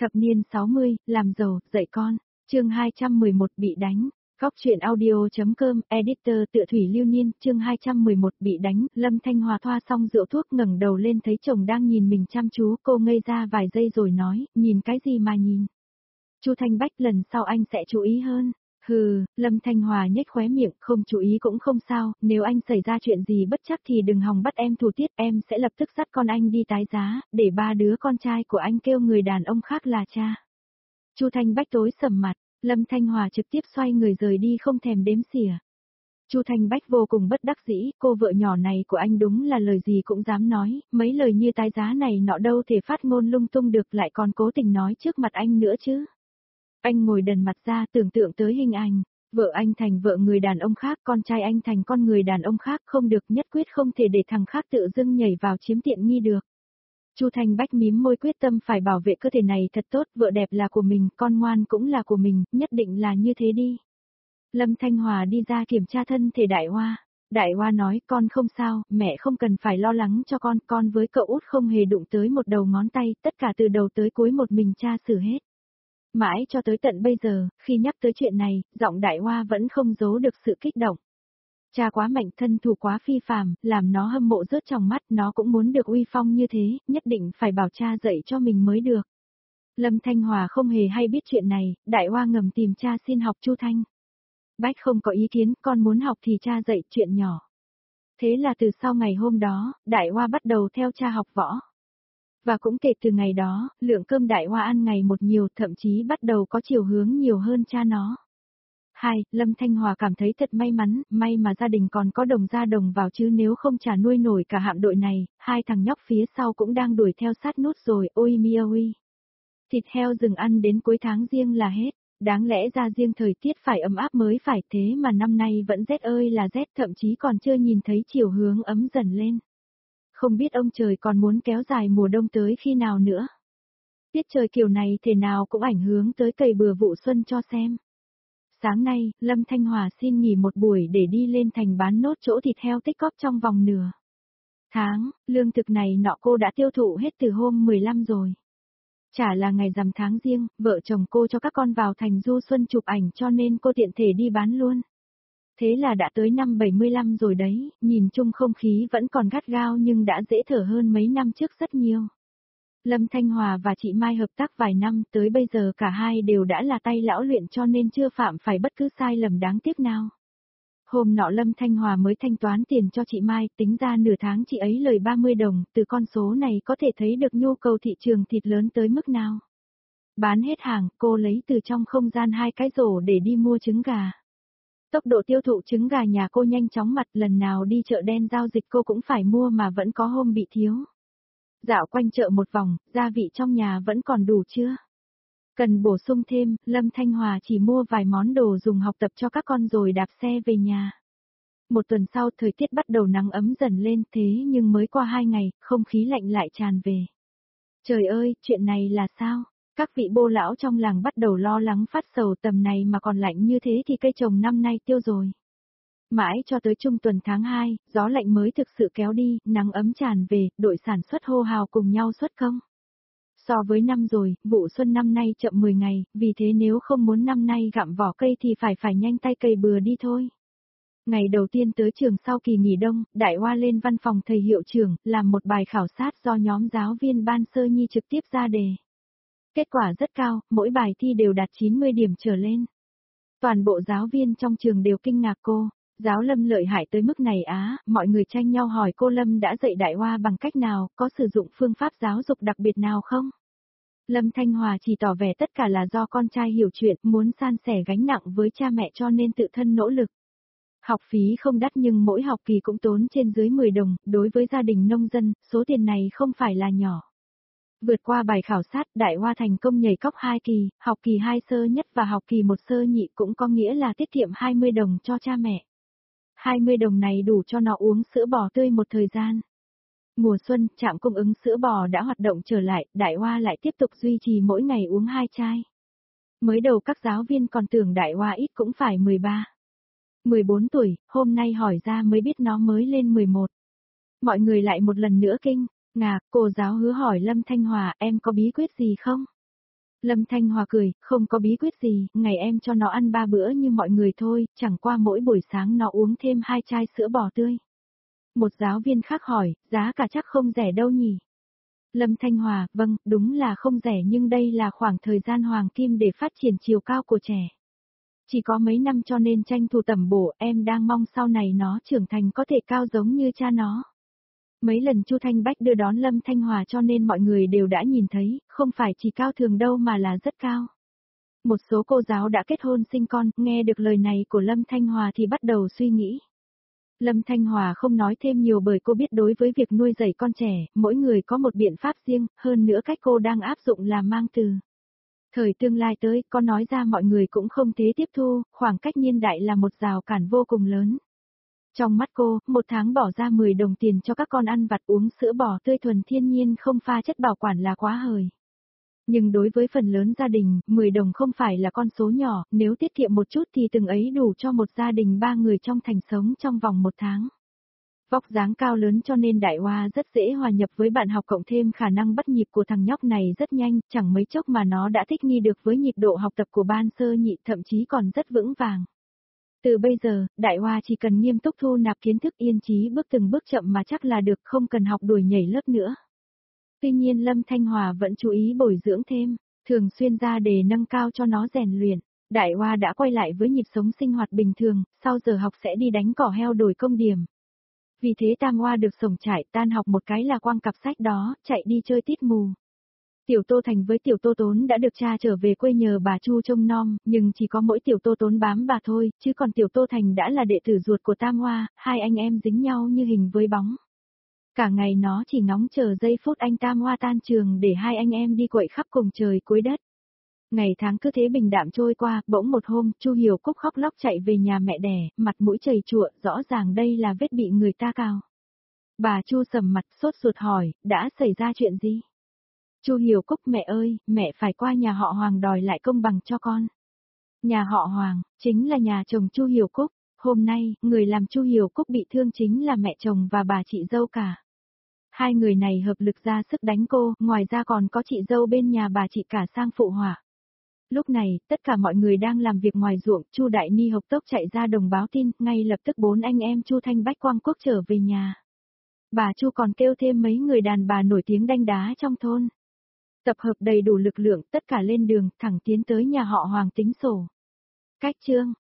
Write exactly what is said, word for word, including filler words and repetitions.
Thập niên sáu mươi, làm giàu, dạy con, chương hai trăm mười một bị đánh. Góc truyện audio.com, editor tựa Thủy Lưu Niên, chương hai trăm mười một bị đánh, Lâm Thanh Hòa thoa xong rượu thuốc ngẩng đầu lên thấy chồng đang nhìn mình chăm chú, cô ngây ra vài giây rồi nói, nhìn cái gì mà nhìn. Chu Thanh Bách, lần sau anh sẽ chú ý hơn. Hừ, Lâm Thanh Hòa nhếch khóe miệng, không chú ý cũng không sao, nếu anh xảy ra chuyện gì bất chắc thì đừng hòng bắt em thủ tiết, em sẽ lập tức dắt con anh đi tái giá, để ba đứa con trai của anh kêu người đàn ông khác là cha. Chu Thanh Bách tối sầm mặt, Lâm Thanh Hòa trực tiếp xoay người rời đi không thèm đếm xỉa. Chu Thanh Bách vô cùng bất đắc dĩ, cô vợ nhỏ này của anh đúng là lời gì cũng dám nói, mấy lời như tái giá này nọ đâu thể phát ngôn lung tung được, lại còn cố tình nói trước mặt anh nữa chứ. Anh ngồi đần mặt ra tưởng tượng tới hình ảnh, vợ anh thành vợ người đàn ông khác, con trai anh thành con người đàn ông khác, không được, nhất quyết không thể để thằng khác tự dưng nhảy vào chiếm tiện nghi được. Chu Thanh Bách mím môi quyết tâm phải bảo vệ cơ thể này thật tốt, vợ đẹp là của mình, con ngoan cũng là của mình, nhất định là như thế đi. Lâm Thanh Hòa đi ra kiểm tra thân thể Đại Hoa. Đại Hoa nói, con không sao, mẹ không cần phải lo lắng cho con, con với cậu út không hề đụng tới một đầu ngón tay, tất cả từ đầu tới cuối một mình cha xử hết. Mãi cho tới tận bây giờ, khi nhắc tới chuyện này, giọng Đại Hoa vẫn không giấu được sự kích động. Cha quá mạnh, thân thủ quá phi phàm, làm nó hâm mộ rớt trong mắt, nó cũng muốn được uy phong như thế, nhất định phải bảo cha dạy cho mình mới được. Lâm Thanh Hòa không hề hay biết chuyện này, Đại Hoa ngầm tìm cha xin học Chu Thanh Bách không có ý kiến, con muốn học thì cha dạy, chuyện nhỏ. Thế là từ sau ngày hôm đó, Đại Hoa bắt đầu theo cha học võ. Và cũng kể từ ngày đó, lượng cơm Đại Hoa ăn ngày một nhiều, thậm chí bắt đầu có chiều hướng nhiều hơn cha nó. Hai, Lâm Thanh Hòa cảm thấy thật may mắn, may mà gia đình còn có đồng ra đồng vào chứ nếu không chả nuôi nổi cả hạm đội này, hai thằng nhóc phía sau cũng đang đuổi theo sát nút rồi, ôi mi ôi. Thịt heo rừng ăn đến cuối tháng riêng là hết, đáng lẽ ra riêng thời tiết phải ấm áp mới phải, thế mà năm nay vẫn rét ơi là rét, thậm chí còn chưa nhìn thấy chiều hướng ấm dần lên. Không biết ông trời còn muốn kéo dài mùa đông tới khi nào nữa. Tiết trời kiểu này thể nào cũng ảnh hưởng tới cày bừa vụ xuân cho xem. Sáng nay, Lâm Thanh Hòa xin nghỉ một buổi để đi lên thành bán nốt chỗ thịt heo tích góp trong vòng nửa tháng, lương thực này nọ cô đã tiêu thụ hết từ hôm mười lăm rồi. Chả là ngày rằm tháng riêng, vợ chồng cô cho các con vào thành du xuân chụp ảnh cho nên cô tiện thể đi bán luôn. Thế là đã tới năm bảy mươi lăm rồi đấy, nhìn chung không khí vẫn còn gắt gao nhưng đã dễ thở hơn mấy năm trước rất nhiều. Lâm Thanh Hòa và chị Mai hợp tác vài năm, tới bây giờ cả hai đều đã là tay lão luyện cho nên chưa phạm phải bất cứ sai lầm đáng tiếc nào. Hôm nọ Lâm Thanh Hòa mới thanh toán tiền cho chị Mai, tính ra nửa tháng chị ấy lời ba mươi đồng, từ con số này có thể thấy được nhu cầu thị trường thịt lớn tới mức nào. Bán hết hàng, cô lấy từ trong không gian hai cái rổ để đi mua trứng gà. Tốc độ tiêu thụ trứng gà nhà cô nhanh chóng, mặt lần nào đi chợ đen giao dịch cô cũng phải mua mà vẫn có hôm bị thiếu. Dạo quanh chợ một vòng, gia vị trong nhà vẫn còn đủ chưa? Cần bổ sung thêm, Lâm Thanh Hòa chỉ mua vài món đồ dùng học tập cho các con rồi đạp xe về nhà. Một tuần sau thời tiết bắt đầu nắng ấm dần lên, thế nhưng mới qua hai ngày, không khí lạnh lại tràn về. Trời ơi, chuyện này là sao? Các vị bô lão trong làng bắt đầu lo lắng phát sầu, tầm này mà còn lạnh như thế thì cây trồng năm nay tiêu rồi. Mãi cho tới trung tuần tháng hai, gió lạnh mới thực sự kéo đi, nắng ấm tràn về, đội sản xuất hô hào cùng nhau xuất công. So với năm rồi, vụ xuân năm nay chậm mười ngày, vì thế nếu không muốn năm nay gặm vỏ cây thì phải phải nhanh tay cày bừa đi thôi. Ngày đầu tiên tới trường sau kỳ nghỉ đông, Đại Hoa lên văn phòng thầy hiệu trưởng, làm một bài khảo sát do nhóm giáo viên ban sơ nhi trực tiếp ra đề. Kết quả rất cao, mỗi bài thi đều đạt chín mươi điểm trở lên. Toàn bộ giáo viên trong trường đều kinh ngạc cô. Giáo Lâm lợi hại tới mức này á, mọi người tranh nhau hỏi cô Lâm đã dạy Đại Hoa bằng cách nào, có sử dụng phương pháp giáo dục đặc biệt nào không? Lâm Thanh Hòa chỉ tỏ vẻ tất cả là do con trai hiểu chuyện, muốn san sẻ gánh nặng với cha mẹ cho nên tự thân nỗ lực. Học phí không đắt nhưng mỗi học kỳ cũng tốn trên dưới mười đồng, đối với gia đình nông dân, số tiền này không phải là nhỏ. Vượt qua bài khảo sát, Đại Hoa thành công nhảy cóc hai kỳ, học kỳ hai sơ nhất và học kỳ một sơ nhị cũng có nghĩa là tiết kiệm hai mươi đồng cho cha mẹ. hai mươi đồng này đủ cho nó uống sữa bò tươi một thời gian. Mùa xuân, trạm cung ứng sữa bò đã hoạt động trở lại, Đại Hoa lại tiếp tục duy trì mỗi ngày uống hai chai. Mới đầu các giáo viên còn tưởng Đại Hoa ít cũng phải mười ba, mười bốn tuổi, hôm nay hỏi ra mới biết nó mới lên mười một. Mọi người lại một lần nữa kinh ngạc, cô giáo hứa hỏi Lâm Thanh Hòa, em có bí quyết gì không? Lâm Thanh Hòa cười, không có bí quyết gì, ngày em cho nó ăn ba bữa như mọi người thôi, chẳng qua mỗi buổi sáng nó uống thêm hai chai sữa bò tươi. Một giáo viên khác hỏi, giá cả chắc không rẻ đâu nhỉ? Lâm Thanh Hòa, vâng, đúng là không rẻ nhưng đây là khoảng thời gian hoàng kim để phát triển chiều cao của trẻ. Chỉ có mấy năm cho nên tranh thủ tầm bổ, em đang mong sau này nó trưởng thành có thể cao giống như cha nó. Mấy lần Chu Thanh Bách đưa đón Lâm Thanh Hòa cho nên mọi người đều đã nhìn thấy, không phải chỉ cao thường đâu mà là rất cao. Một số cô giáo đã kết hôn sinh con, nghe được lời này của Lâm Thanh Hòa thì bắt đầu suy nghĩ. Lâm Thanh Hòa không nói thêm nhiều bởi cô biết đối với việc nuôi dạy con trẻ, mỗi người có một biện pháp riêng, hơn nữa cách cô đang áp dụng là mang từ. Thời tương lai tới, con nói ra mọi người cũng không thế tiếp thu, khoảng cách niên đại là một rào cản vô cùng lớn. Trong mắt cô, một tháng bỏ ra mười đồng tiền cho các con ăn vặt uống sữa bò tươi thuần thiên nhiên không pha chất bảo quản là quá hời. Nhưng đối với phần lớn gia đình, mười đồng không phải là con số nhỏ, nếu tiết kiệm một chút thì từng ấy đủ cho một gia đình ba người trong thành sống trong vòng một tháng. Vóc dáng cao lớn cho nên Đại Hoa rất dễ hòa nhập với bạn học cộng thêm khả năng bắt nhịp của thằng nhóc này rất nhanh, chẳng mấy chốc mà nó đã thích nghi được với nhịp độ học tập của ban sơ nhị thậm chí còn rất vững vàng. Từ bây giờ, Đại Hoa chỉ cần nghiêm túc thu nạp kiến thức yên trí bước từng bước chậm mà chắc là được không cần học đuổi nhảy lớp nữa. Tuy nhiên Lâm Thanh Hòa vẫn chú ý bồi dưỡng thêm, thường xuyên ra đề nâng cao cho nó rèn luyện. Đại Hoa đã quay lại với nhịp sống sinh hoạt bình thường, sau giờ học sẽ đi đánh cỏ heo đổi công điểm. Vì thế Tam Hoa được sổng trải tan học một cái là quăng cặp sách đó, chạy đi chơi tít mù. Tiểu Tô Thành với Tiểu Tô Tốn đã được cha trở về quê nhờ bà Chu trông nom, nhưng chỉ có mỗi Tiểu Tô Tốn bám bà thôi, chứ còn Tiểu Tô Thành đã là đệ tử ruột của Tam Hoa, hai anh em dính nhau như hình với bóng. Cả ngày nó chỉ ngóng chờ giây phút anh Tam Hoa tan trường để hai anh em đi quậy khắp cùng trời cuối đất. Ngày tháng cứ thế bình đạm trôi qua, bỗng một hôm, Chu Hiểu Cúc khóc lóc chạy về nhà mẹ đẻ, mặt mũi chầy chụa, rõ ràng đây là vết bị người ta cào. Bà Chu sầm mặt sốt ruột hỏi, đã xảy ra chuyện gì? Chu Hiểu Cúc, mẹ ơi, mẹ phải qua nhà họ Hoàng đòi lại công bằng cho con. Nhà họ Hoàng, chính là nhà chồng Chu Hiểu Cúc, hôm nay, người làm Chu Hiểu Cúc bị thương chính là mẹ chồng và bà chị dâu cả. Hai người này hợp lực ra sức đánh cô, ngoài ra còn có chị dâu bên nhà bà chị cả sang phụ họa. Lúc này, tất cả mọi người đang làm việc ngoài ruộng, Chu Đại Ni hộc tốc chạy ra đồng báo tin, ngay lập tức bốn anh em Chu Thanh Bách Quang Quốc trở về nhà. Bà Chu còn kêu thêm mấy người đàn bà nổi tiếng đanh đá trong thôn. Tập hợp đầy đủ lực lượng, tất cả lên đường, thẳng tiến tới nhà họ Hoàng tính sổ. Cách chương